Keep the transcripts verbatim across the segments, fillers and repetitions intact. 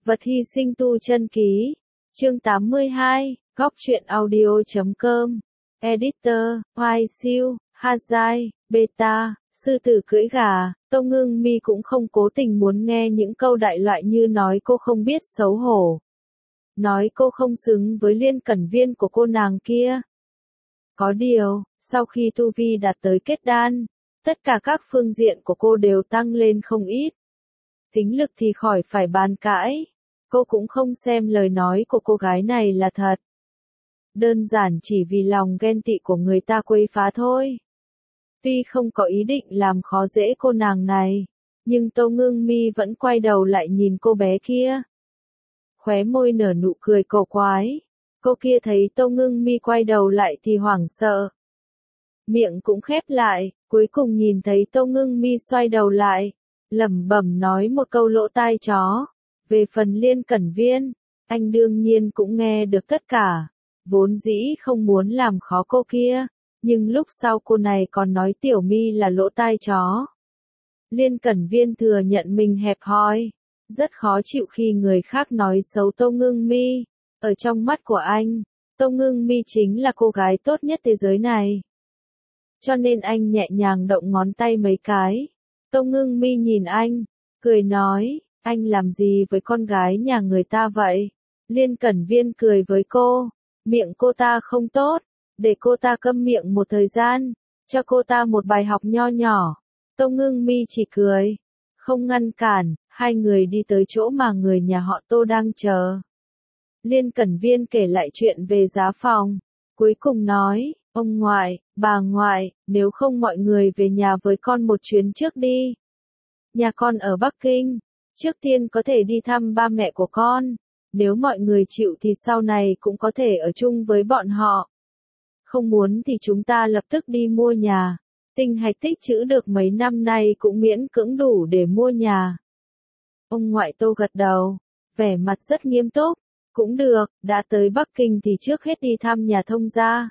Vật hy sinh tu chân ký. Chương tám mươi hai, góc truyện audio.com. Editor, Hoài Siêu, Hazai, Beta, sư tử cưỡi gà. Tô Ngưng Mi cũng không cố tình muốn nghe những câu đại loại như nói cô không biết xấu hổ. Nói cô không xứng với Liên Cẩn Viên của cô nàng kia. Có điều, sau khi tu vi đạt tới kết đan, tất cả các phương diện của cô đều tăng lên không ít. Tính lực thì khỏi phải bàn cãi. Cô cũng không xem lời nói của cô gái này là thật. Đơn giản chỉ vì lòng ghen tị của người ta quấy phá thôi. Tuy không có ý định làm khó dễ cô nàng này, nhưng Tô Ngưng Mi vẫn quay đầu lại nhìn cô bé kia. Khóe môi nở nụ cười cổ quái. Cô kia thấy Tô Ngưng Mi quay đầu lại thì hoảng sợ. Miệng cũng khép lại, cuối cùng nhìn thấy Tô Ngưng Mi xoay đầu lại, lẩm bẩm nói một câu lỗ tai chó. Về phần Liên Cẩn Viên, anh đương nhiên cũng nghe được tất cả. Vốn dĩ không muốn làm khó cô kia, nhưng lúc sau cô này còn nói Tiểu Mi là lỗ tai chó. Liên Cẩn Viên thừa nhận mình hẹp hòi, rất khó chịu khi người khác nói xấu Tô Ngưng Mi. Ở trong mắt của anh, Tô Ngưng Mi chính là cô gái tốt nhất thế giới này. Cho nên anh nhẹ nhàng động ngón tay mấy cái. Tô Ngưng Mi nhìn anh, cười nói, anh làm gì với con gái nhà người ta vậy? Liên Cẩn Viên cười với cô, miệng cô ta không tốt, để cô ta câm miệng một thời gian, cho cô ta một bài học nho nhỏ. Tô Ngưng Mi chỉ cười, không ngăn cản, hai người đi tới chỗ mà người nhà họ Tô đang chờ. Liên Cẩn Viên kể lại chuyện về giá phòng, cuối cùng nói, ông ngoại, bà ngoại, nếu không mọi người về nhà với con một chuyến trước đi. Nhà con ở Bắc Kinh, trước tiên có thể đi thăm ba mẹ của con, nếu mọi người chịu thì sau này cũng có thể ở chung với bọn họ. Không muốn thì chúng ta lập tức đi mua nhà, tinh hạch tích trữ được mấy năm nay cũng miễn cưỡng đủ để mua nhà. Ông ngoại Tô gật đầu, vẻ mặt rất nghiêm túc, cũng được, đã tới Bắc Kinh thì trước hết đi thăm nhà thông gia.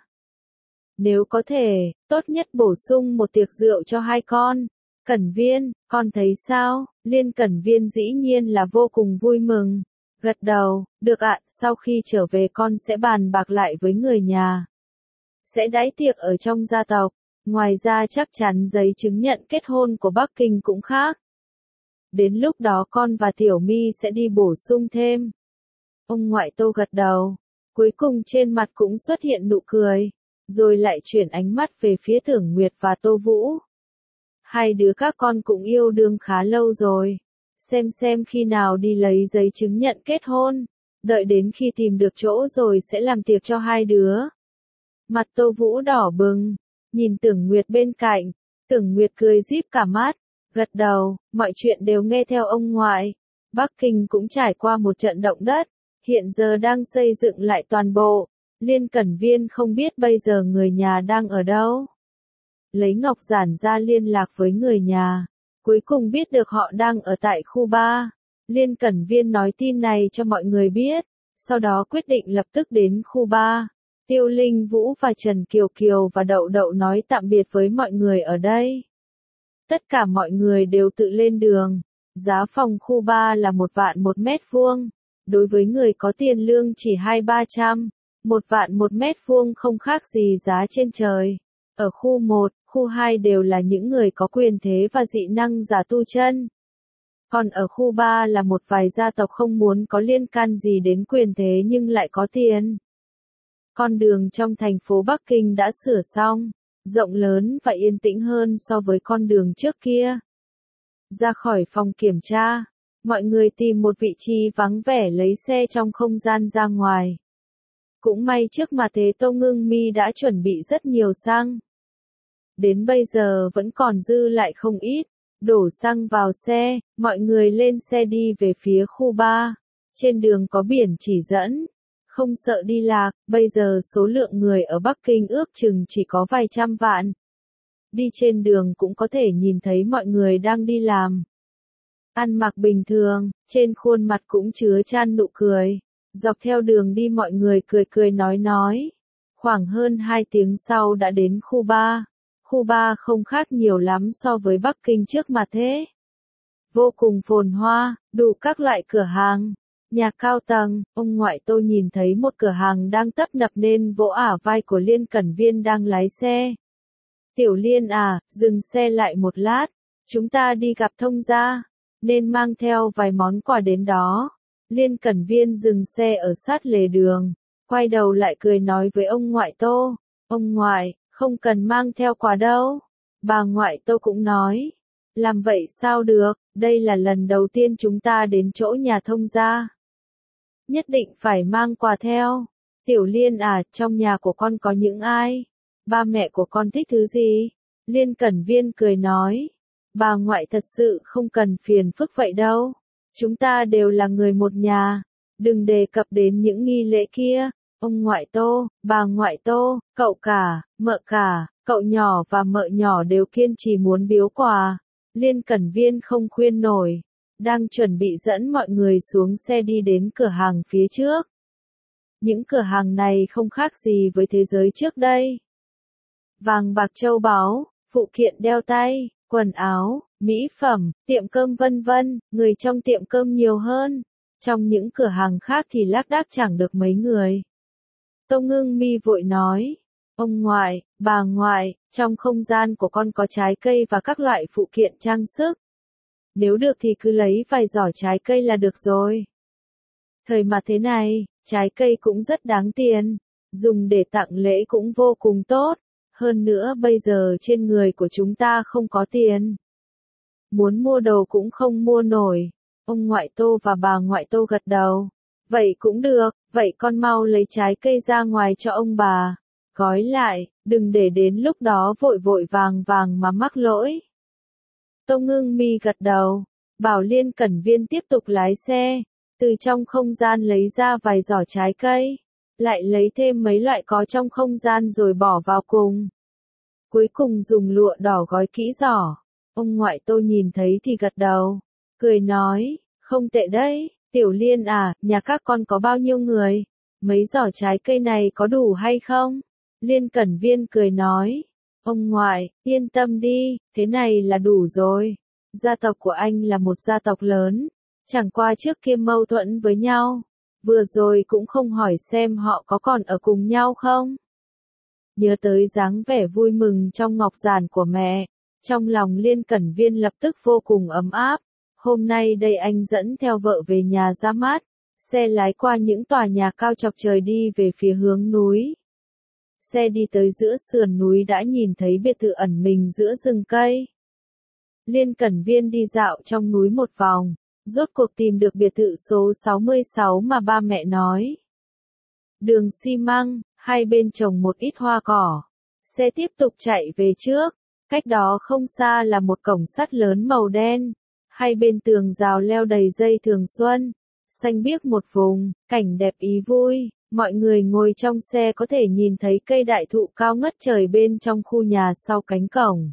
Nếu có thể, tốt nhất bổ sung một tiệc rượu cho hai con. Cẩn Viên, con thấy sao? Liên Cẩn Viên dĩ nhiên là vô cùng vui mừng. Gật đầu, được ạ, sau khi trở về con sẽ bàn bạc lại với người nhà. Sẽ đãi tiệc ở trong gia tộc, ngoài ra chắc chắn giấy chứng nhận kết hôn của Bắc Kinh cũng khác. Đến lúc đó con và Tiểu Mi sẽ đi bổ sung thêm. Ông ngoại Tô gật đầu, cuối cùng trên mặt cũng xuất hiện nụ cười, rồi lại chuyển ánh mắt về phía Tưởng Nguyệt và Tô Vũ. Hai đứa các con cũng yêu đương khá lâu rồi, xem xem khi nào đi lấy giấy chứng nhận kết hôn, đợi đến khi tìm được chỗ rồi sẽ làm tiệc cho hai đứa. Mặt Tô Vũ đỏ bừng, nhìn Tưởng Nguyệt bên cạnh, Tưởng Nguyệt cười díp cả mắt, gật đầu, mọi chuyện đều nghe theo ông ngoại. Bắc Kinh cũng trải qua một trận động đất, hiện giờ đang xây dựng lại toàn bộ. Liên Cẩn Viên không biết bây giờ người nhà đang ở đâu. Lấy ngọc giản ra liên lạc với người nhà, cuối cùng biết được họ đang ở tại khu ba. Liên Cẩn Viên nói tin này cho mọi người biết, sau đó quyết định lập tức đến khu ba. Tiêu Linh Vũ và Trần Kiều Kiều và Đậu Đậu nói tạm biệt với mọi người ở đây. Tất cả mọi người đều tự lên đường. Giá phòng khu ba là một vạn một mét vuông. Đối với người có tiền lương chỉ hai ba trăm, một vạn một mét vuông không khác gì giá trên trời. Ở khu một, khu hai đều là những người có quyền thế và dị năng giả tu chân. Còn ở khu ba là một vài gia tộc không muốn có liên can gì đến quyền thế nhưng lại có tiền. Con đường trong thành phố Bắc Kinh đã sửa xong, rộng lớn và yên tĩnh hơn so với con đường trước kia. Ra khỏi phòng kiểm tra, mọi người tìm một vị trí vắng vẻ lấy xe trong không gian ra ngoài. Cũng may trước mà thế Tô Ngưng Mi đã chuẩn bị rất nhiều xăng. Đến bây giờ vẫn còn dư lại không ít, đổ xăng vào xe, mọi người lên xe đi về phía khu ba. Trên đường có biển chỉ dẫn, không sợ đi lạc, bây giờ số lượng người ở Bắc Kinh ước chừng chỉ có vài trăm vạn. Đi trên đường cũng có thể nhìn thấy mọi người đang đi làm. Ăn mặc bình thường, trên khuôn mặt cũng chứa chan nụ cười. Dọc theo đường đi mọi người cười cười nói nói. Khoảng hơn hai tiếng sau đã đến khu ba. Khu ba không khác nhiều lắm so với Bắc Kinh trước mà thế. Vô cùng phồn hoa, đủ các loại cửa hàng. Nhà cao tầng, ông ngoại tôi nhìn thấy một cửa hàng đang tấp nập nên vỗ ả vai của Liên Cẩn Viên đang lái xe. Tiểu Liên à, dừng xe lại một lát, chúng ta đi gặp thông gia, nên mang theo vài món quà đến đó. Liên Cẩn Viên dừng xe ở sát lề đường, quay đầu lại cười nói với ông ngoại Tô, ông ngoại, không cần mang theo quà đâu. Bà ngoại Tô cũng nói, làm vậy sao được, đây là lần đầu tiên chúng ta đến chỗ nhà thông gia. Nhất định phải mang quà theo. Tiểu Liên à, trong nhà của con có những ai? Ba mẹ của con thích thứ gì? Liên Cẩn Viên cười nói, bà ngoại thật sự không cần phiền phức vậy đâu. Chúng ta đều là người một nhà, đừng đề cập đến những nghi lễ kia. Ông ngoại Tô, bà ngoại Tô, cậu cả, mợ cả, cậu nhỏ và mợ nhỏ đều kiên trì muốn biếu quà. Liên Cẩn Viên không khuyên nổi, đang chuẩn bị dẫn mọi người xuống xe đi đến cửa hàng phía trước. Những cửa hàng này không khác gì với thế giới trước đây. Vàng bạc châu báu, phụ kiện đeo tay, quần áo, mỹ phẩm, tiệm cơm vân vân, người trong tiệm cơm nhiều hơn. Trong những cửa hàng khác thì lác đác chẳng được mấy người. Tô Ngưng Mi vội nói, ông ngoại, bà ngoại, trong không gian của con có trái cây và các loại phụ kiện trang sức. Nếu được thì cứ lấy vài giỏ trái cây là được rồi. Thời mà thế này, trái cây cũng rất đáng tiền, dùng để tặng lễ cũng vô cùng tốt. Hơn nữa bây giờ trên người của chúng ta không có tiền. Muốn mua đồ cũng không mua nổi. Ông ngoại Tô và bà ngoại Tô gật đầu. Vậy cũng được, vậy con mau lấy trái cây ra ngoài cho ông bà. Gói lại, đừng để đến lúc đó vội vội vàng vàng mà mắc lỗi. Tô Ngưng Mi gật đầu, bảo Liên Cẩn Viên tiếp tục lái xe, từ trong không gian lấy ra vài giỏ trái cây, lại lấy thêm mấy loại có trong không gian rồi bỏ vào cùng. Cuối cùng dùng lụa đỏ gói kỹ giỏ. Ông ngoại Tô nhìn thấy thì gật đầu, cười nói, không tệ đấy, Tiểu Liên à, nhà các con có bao nhiêu người? Mấy giỏ trái cây này có đủ hay không? Liên Cẩn Viên cười nói, ông ngoại, yên tâm đi, thế này là đủ rồi. Gia tộc của anh là một gia tộc lớn, chẳng qua trước kia mâu thuẫn với nhau, vừa rồi cũng không hỏi xem họ có còn ở cùng nhau không. Nhớ tới dáng vẻ vui mừng trong ngọc giản của mẹ, trong lòng Liên Cẩn Viên lập tức vô cùng ấm áp. Hôm nay đây anh dẫn theo vợ về nhà ra mắt, xe lái qua những tòa nhà cao chọc trời đi về phía hướng núi. Xe đi tới giữa sườn núi đã nhìn thấy biệt thự ẩn mình giữa rừng cây. Liên Cẩn Viên đi dạo trong núi một vòng, rốt cuộc tìm được biệt thự số sáu mươi sáu mà ba mẹ nói. Đường xi măng, hai bên trồng một ít hoa cỏ. Xe tiếp tục chạy về trước, cách đó không xa là một cổng sắt lớn màu đen. Hai bên tường rào leo đầy dây thường xuân, xanh biếc một vùng, cảnh đẹp ý vui. Mọi người ngồi trong xe có thể nhìn thấy cây đại thụ cao ngất trời bên trong khu nhà sau cánh cổng.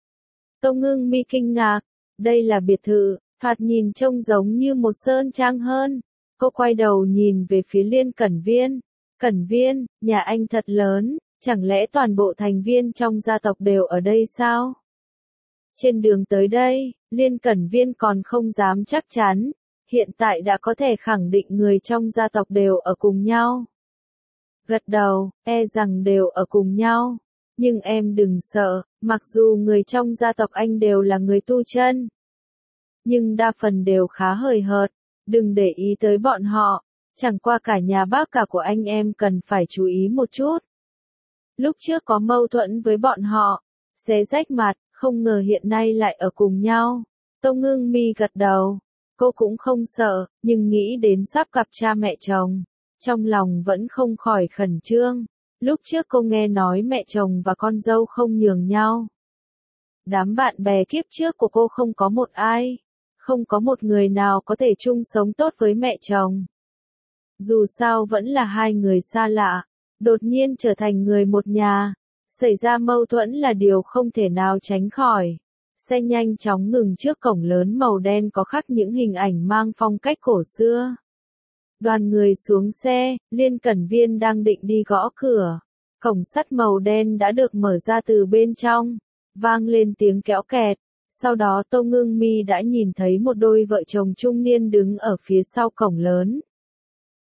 Tô Ngưng Mi kinh ngạc, đây là biệt thự, thoạt nhìn trông giống như một sơn trang hơn. Cô quay đầu nhìn về phía Liên Cẩn Viên. Cẩn Viên, nhà anh thật lớn, chẳng lẽ toàn bộ thành viên trong gia tộc đều ở đây sao? Trên đường tới đây, Liên Cẩn Viên còn không dám chắc chắn, hiện tại đã có thể khẳng định người trong gia tộc đều ở cùng nhau. Gật đầu, e rằng đều ở cùng nhau. Nhưng em đừng sợ, mặc dù người trong gia tộc anh đều là người tu chân, nhưng đa phần đều khá hời hợt, đừng để ý tới bọn họ. Chẳng qua cả nhà bác cả của anh em cần phải chú ý một chút. Lúc trước có mâu thuẫn với bọn họ, xé rách mặt, không ngờ hiện nay lại ở cùng nhau. Tô Ngưng Mi gật đầu, cô cũng không sợ, nhưng nghĩ đến sắp gặp cha mẹ chồng, trong lòng vẫn không khỏi khẩn trương. Lúc trước cô nghe nói mẹ chồng và con dâu không nhường nhau. Đám bạn bè kiếp trước của cô không có một ai, không có một người nào có thể chung sống tốt với mẹ chồng. Dù sao vẫn là hai người xa lạ, đột nhiên trở thành người một nhà, xảy ra mâu thuẫn là điều không thể nào tránh khỏi. Xe nhanh chóng ngừng trước cổng lớn màu đen có khắc những hình ảnh mang phong cách cổ xưa. Đoàn người xuống xe, Liên Cẩn Viên đang định đi gõ cửa. Cổng sắt màu đen đã được mở ra từ bên trong, vang lên tiếng kéo kẹt. Sau đó Tô Ngưng Mi đã nhìn thấy một đôi vợ chồng trung niên đứng ở phía sau cổng lớn.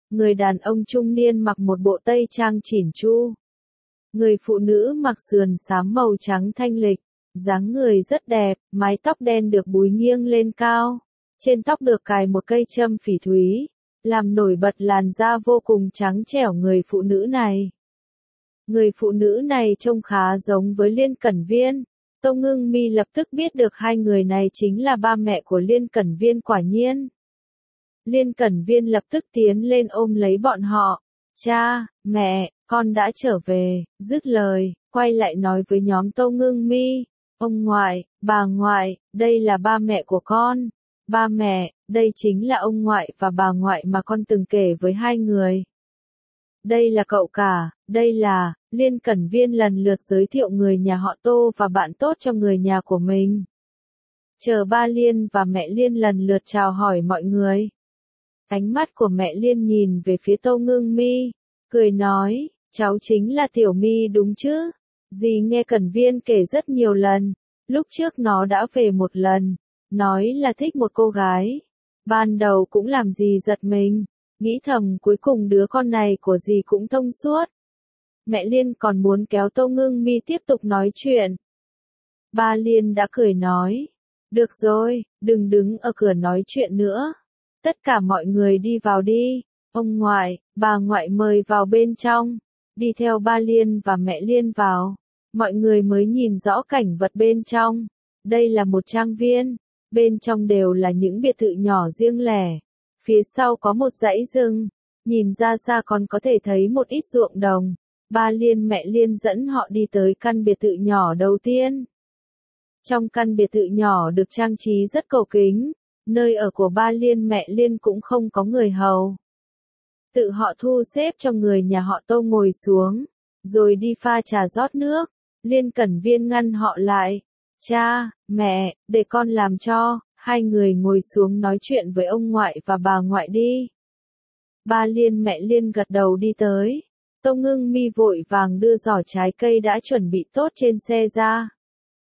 Người đàn ông trung niên mặc một bộ tây trang chỉn chu. Người phụ nữ mặc sườn xám màu trắng thanh lịch, dáng người rất đẹp, mái tóc đen được búi nghiêng lên cao. Trên tóc được cài một cây châm phỉ thúy, làm nổi bật làn da vô cùng trắng trẻo người phụ nữ này. Người phụ nữ này trông khá giống với Liên Cẩn Viên. Tâu Ngưng Mi lập tức biết được hai người này chính là ba mẹ của Liên Cẩn Viên quả nhiên. Liên Cẩn Viên lập tức tiến lên ôm lấy bọn họ. Cha, mẹ, con đã trở về, dứt lời, quay lại nói với nhóm Tâu Ngưng Mi. Ông ngoại, bà ngoại, đây là ba mẹ của con. Ba mẹ, đây chính là ông ngoại và bà ngoại mà con từng kể với hai người. Đây là cậu cả, đây là, Liên Cẩn Viên lần lượt giới thiệu người nhà họ Tô và bạn tốt cho người nhà của mình. Chờ ba Liên và mẹ Liên lần lượt chào hỏi mọi người. Ánh mắt của mẹ Liên nhìn về phía Tâu Ngưng Mi, cười nói, cháu chính là Tiểu Mi đúng chứ? Dì nghe Cẩn Viên kể rất nhiều lần, lúc trước nó đã về một lần, nói là thích một cô gái. Ban đầu cũng làm dì giật mình, nghĩ thầm cuối cùng đứa con này của dì cũng thông suốt. Mẹ Liên còn muốn kéo Tâu Ngưng Mi tiếp tục nói chuyện. Ba Liên đã cười nói, được rồi, đừng đứng ở cửa nói chuyện nữa. Tất cả mọi người đi vào đi, ông ngoại, bà ngoại mời vào bên trong. Đi theo ba Liên và mẹ Liên vào, mọi người mới nhìn rõ cảnh vật bên trong. Đây là một trang viên, bên trong đều là những biệt thự nhỏ riêng lẻ. Phía sau có một dãy rừng, nhìn ra xa còn có thể thấy một ít ruộng đồng. Ba Liên mẹ Liên dẫn họ đi tới căn biệt thự nhỏ đầu tiên. Trong căn biệt thự nhỏ được trang trí rất cổ kính, nơi ở của ba Liên mẹ Liên cũng không có người hầu. Tự họ thu xếp cho người nhà họ Tô ngồi xuống, rồi đi pha trà rót nước. Liên Cẩn Viên ngăn họ lại. Cha, mẹ, để con làm cho. Hai người ngồi xuống nói chuyện với ông ngoại và bà ngoại đi. Ba Liên mẹ Liên gật đầu đi tới. Tâu Ngưng Mi vội vàng đưa giỏ trái cây đã chuẩn bị tốt trên xe ra.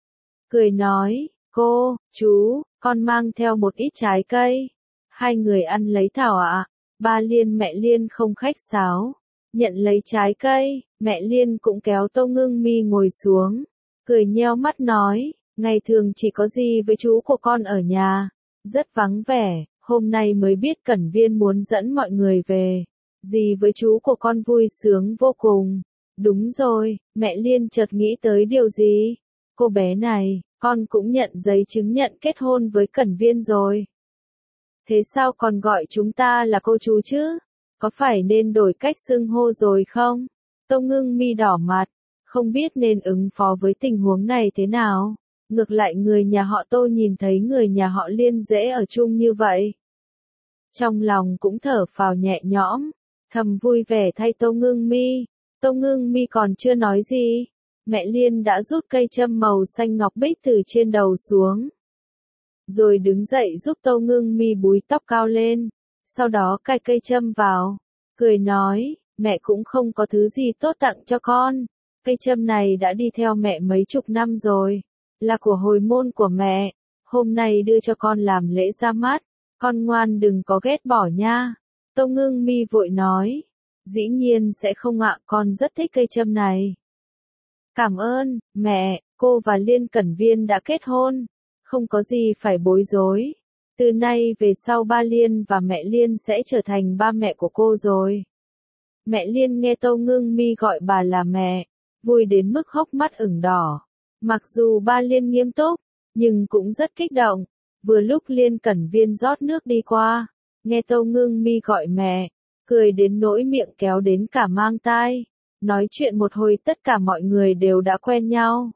Cười nói, cô, chú, con mang theo một ít trái cây. Hai người ăn lấy thảo ạ. Ba Liên mẹ Liên không khách sáo, nhận lấy trái cây. Mẹ Liên cũng kéo Tâu Ngưng Mi ngồi xuống, cười nheo mắt nói, ngày thường chỉ có dì với chú của con ở nhà, rất vắng vẻ, hôm nay mới biết Cẩn Viên muốn dẫn mọi người về. Dì với chú của con vui sướng vô cùng. Đúng rồi, mẹ Liên chợt nghĩ tới điều gì. Cô bé này, con cũng nhận giấy chứng nhận kết hôn với Cẩn Viên rồi. Thế sao còn gọi chúng ta là cô chú chứ? Có phải nên đổi cách xưng hô rồi không? Tâu Ngưng Mi đỏ mặt, không biết nên ứng phó với tình huống này thế nào. Ngược lại người nhà họ Tô nhìn thấy người nhà họ Liên dễ ở chung như vậy. Trong lòng cũng thở phào nhẹ nhõm, thầm vui vẻ thay Tâu Ngưng Mi. Tâu Ngưng Mi còn chưa nói gì, mẹ Liên đã rút cây châm màu xanh ngọc bích từ trên đầu xuống. Rồi đứng dậy giúp Tâu Ngưng Mi búi tóc cao lên, sau đó cài cây châm vào, cười nói, mẹ cũng không có thứ gì tốt tặng cho con. Cây châm này đã đi theo mẹ mấy chục năm rồi, là của hồi môn của mẹ, hôm nay đưa cho con làm lễ ra mắt, con ngoan đừng có ghét bỏ nha. Tâu Ngưng Mi vội nói, dĩ nhiên sẽ không ạ, con rất thích cây châm này. Cảm ơn, mẹ, cô và Liên Cẩn Viên đã kết hôn, không có gì phải bối rối. Từ nay về sau ba Liên và mẹ Liên sẽ trở thành ba mẹ của cô rồi. Mẹ Liên nghe Tâu Ngưng Mi gọi bà là mẹ, vui đến mức hốc mắt ửng đỏ. Mặc dù ba Liên nghiêm túc, nhưng cũng rất kích động. Vừa lúc Liên Cẩn Viên rót nước đi qua, nghe Tâu Ngưng Mi gọi mẹ, cười đến nỗi miệng kéo đến cả mang tai. Nói chuyện một hồi tất cả mọi người đều đã quen nhau.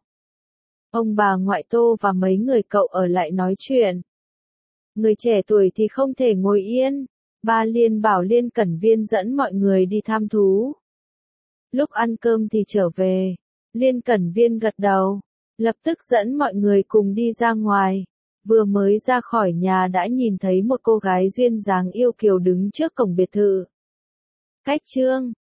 Ông bà ngoại Tô và mấy người cậu ở lại nói chuyện. Người trẻ tuổi thì không thể ngồi yên. Ba Liên bảo Liên Cẩn Viên dẫn mọi người đi thăm thú. Lúc ăn cơm thì trở về. Liên Cẩn Viên gật đầu, lập tức dẫn mọi người cùng đi ra ngoài. Vừa mới ra khỏi nhà đã nhìn thấy một cô gái duyên dáng yêu kiều đứng trước cổng biệt thự. Cách chương